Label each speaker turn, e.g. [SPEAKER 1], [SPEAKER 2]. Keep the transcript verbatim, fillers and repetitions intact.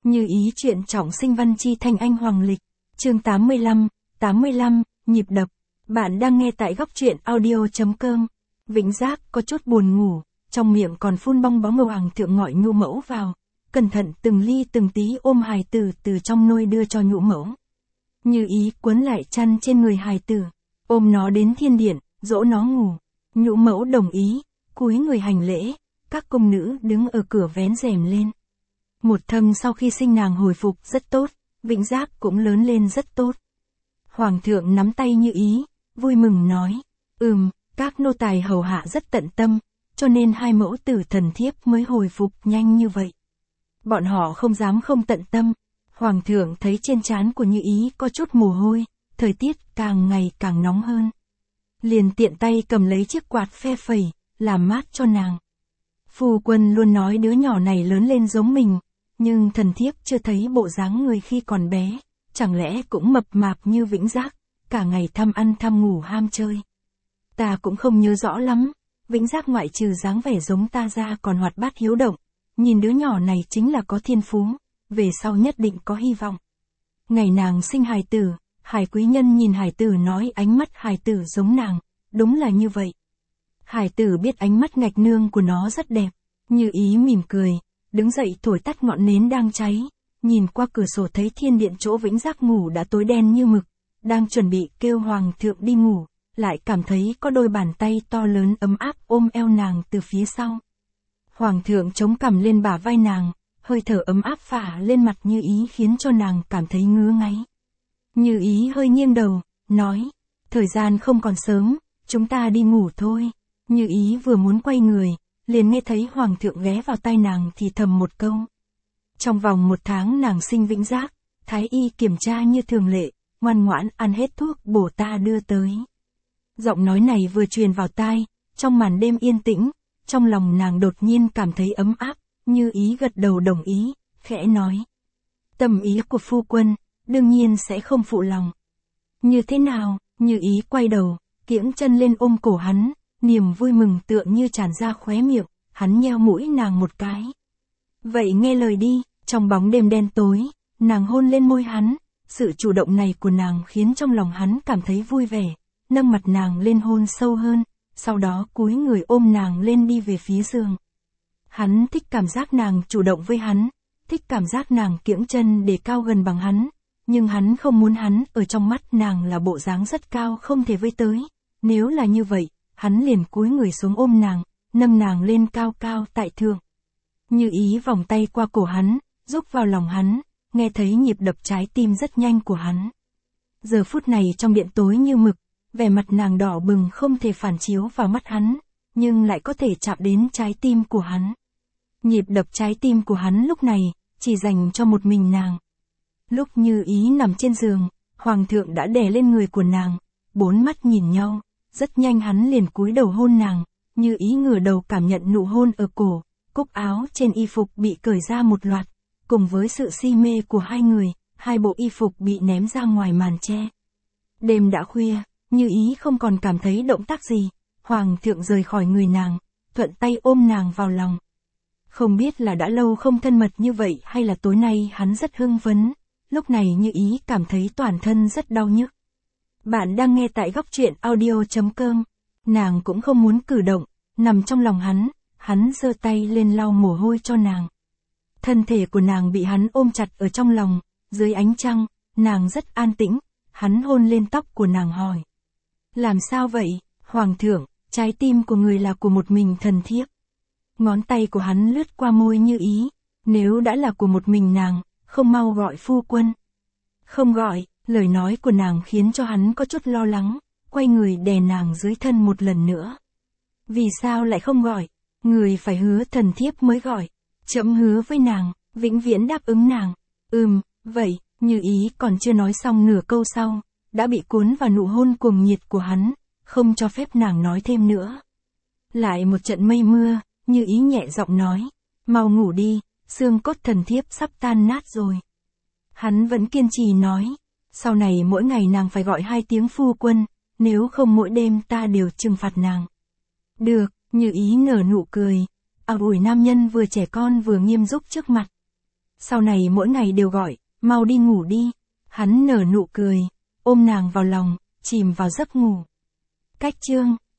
[SPEAKER 1] Như ý chuyện trọng sinh văn chi thanh anh hoàng lịch. Chương tám mươi lăm, tám mươi lăm, nhịp đập. Bạn đang nghe tại góc truyện audio.com. Vĩnh Giác có chút buồn ngủ, trong miệng còn phun bong bóng. Hoàng thượng gọi Nhũ Mẫu vào, cẩn thận từng ly từng tí ôm hài tử từ trong nôi đưa cho Nhũ Mẫu. Như ý quấn lại chăn trên người hài tử, ôm nó đến thiên điện, dỗ nó ngủ. Nhũ Mẫu đồng ý, cúi người hành lễ, các cung nữ đứng ở cửa vén rèm lên. Một Thâm sau khi sinh nàng hồi phục rất tốt, Vĩnh Giác cũng lớn lên rất tốt. Hoàng thượng nắm tay Như ý, vui mừng nói, ừm, các nô tài hầu hạ rất tận tâm, cho nên hai mẫu tử thần thiếp mới hồi phục nhanh như vậy. Bọn họ không dám không tận tâm. Hoàng thượng thấy trên trán của Như ý có chút mồ hôi, thời tiết càng ngày càng nóng hơn. Liền tiện tay cầm lấy chiếc quạt phe phẩy, làm mát cho nàng. Phu quân luôn nói đứa nhỏ này lớn lên giống mình, nhưng thần thiếp chưa thấy bộ dáng người khi còn bé, chẳng lẽ cũng mập mạp như Vĩnh Giác, cả ngày tham ăn tham ngủ ham chơi. Ta cũng không nhớ rõ lắm, Vĩnh Giác ngoại trừ dáng vẻ giống ta ra còn hoạt bát hiếu động, nhìn đứa nhỏ này chính là có thiên phú, về sau nhất định có hy vọng. Ngày nàng sinh hài tử, Hải quý nhân nhìn hài tử nói ánh mắt hài tử giống nàng, đúng là như vậy. Hài tử biết ánh mắt ngạch nương của nó rất đẹp, Như ý mỉm cười, đứng dậy thổi tắt ngọn nến đang cháy, nhìn qua cửa sổ thấy thiên điện chỗ Vĩnh Giác ngủ đã tối đen như mực, đang chuẩn bị kêu hoàng thượng đi ngủ, lại cảm thấy có đôi bàn tay to lớn ấm áp ôm eo nàng từ phía sau. Hoàng thượng chống cằm lên bả vai nàng, hơi thở ấm áp phả lên mặt Như ý khiến cho nàng cảm thấy ngứa ngáy. Như ý hơi nghiêng đầu, nói, thời gian không còn sớm, chúng ta đi ngủ thôi. Như ý vừa muốn quay người, liền nghe thấy hoàng thượng ghé vào tai nàng thì thầm một câu. Trong vòng một tháng nàng sinh Vĩnh Giác, thái y kiểm tra như thường lệ, ngoan ngoãn ăn hết thuốc bổ ta đưa tới. Giọng nói này vừa truyền vào tai, trong màn đêm yên tĩnh, trong lòng nàng đột nhiên cảm thấy ấm áp, Như ý gật đầu đồng ý, khẽ nói. Tâm ý của phu quân, đương nhiên sẽ không phụ lòng. Như thế nào? Như ý quay đầu, kiễng chân lên ôm cổ hắn, niềm vui mừng tựa như tràn ra khóe miệng, hắn nheo mũi nàng một cái. Vậy nghe lời đi. Trong bóng đêm đen tối, nàng hôn lên môi hắn, sự chủ động này của nàng khiến trong lòng hắn cảm thấy vui vẻ, nâng mặt nàng lên hôn sâu hơn, sau đó cúi người ôm nàng lên đi về phía giường. Hắn thích cảm giác nàng chủ động với hắn, thích cảm giác nàng kiễng chân để cao gần bằng hắn, nhưng hắn không muốn hắn ở trong mắt nàng là bộ dáng rất cao không thể với tới. Nếu là như vậy, hắn liền cúi người xuống ôm nàng, nâng nàng lên cao cao tại thượng. Như ý vòng tay qua cổ hắn, rúc vào lòng hắn, nghe thấy nhịp đập trái tim rất nhanh của hắn. Giờ phút này trong điện tối như mực, vẻ mặt nàng đỏ bừng không thể phản chiếu vào mắt hắn, nhưng lại có thể chạm đến trái tim của hắn. Nhịp đập trái tim của hắn lúc này, chỉ dành cho một mình nàng. Lúc Như ý nằm trên giường, hoàng thượng đã đè lên người của nàng, bốn mắt nhìn nhau, rất nhanh hắn liền cúi đầu hôn nàng, Như ý ngửa đầu cảm nhận nụ hôn ở cổ, cúc áo trên y phục bị cởi ra một loạt, cùng với sự si mê của hai người, hai bộ y phục bị ném ra ngoài màn che. Đêm đã khuya, Như ý không còn cảm thấy động tác gì, hoàng thượng rời khỏi người nàng, thuận tay ôm nàng vào lòng. Không biết là đã lâu không thân mật như vậy hay là tối nay hắn rất hưng phấn, lúc này Như ý cảm thấy toàn thân rất đau nhức. Bạn đang nghe tại góc truyện audio.com, nàng cũng không muốn cử động, nằm trong lòng hắn, hắn giơ tay lên lau mồ hôi cho nàng. Thân thể của nàng bị hắn ôm chặt ở trong lòng, dưới ánh trăng, nàng rất an tĩnh, hắn hôn lên tóc của nàng hỏi. Làm sao vậy, hoàng thượng, trái tim của người là của một mình thần thiếp. Ngón tay của hắn lướt qua môi Như ý, nếu đã là của một mình nàng, không mau gọi phu quân. Không gọi, lời nói của nàng khiến cho hắn có chút lo lắng, quay người đè nàng dưới thân một lần nữa. Vì sao lại không gọi? Người phải hứa thần thiếp mới gọi. Trẫm hứa với nàng, vĩnh viễn đáp ứng nàng. Ừm, vậy, Như ý còn chưa nói xong nửa câu sau, đã bị cuốn vào nụ hôn cuồng nhiệt của hắn, không cho phép nàng nói thêm nữa. Lại một trận mây mưa, Như ý nhẹ giọng nói, mau ngủ đi, xương cốt thần thiếp sắp tan nát rồi. Hắn vẫn kiên trì nói, sau này mỗi ngày nàng phải gọi hai tiếng phu quân, nếu không mỗi đêm ta đều trừng phạt nàng. Được, Như ý nở nụ cười, ảo ủi nam nhân vừa trẻ con vừa nghiêm túc trước mặt. Sau này mỗi ngày đều gọi, mau đi ngủ đi. Hắn nở nụ cười, ôm nàng vào lòng, chìm vào giấc ngủ. Cách chương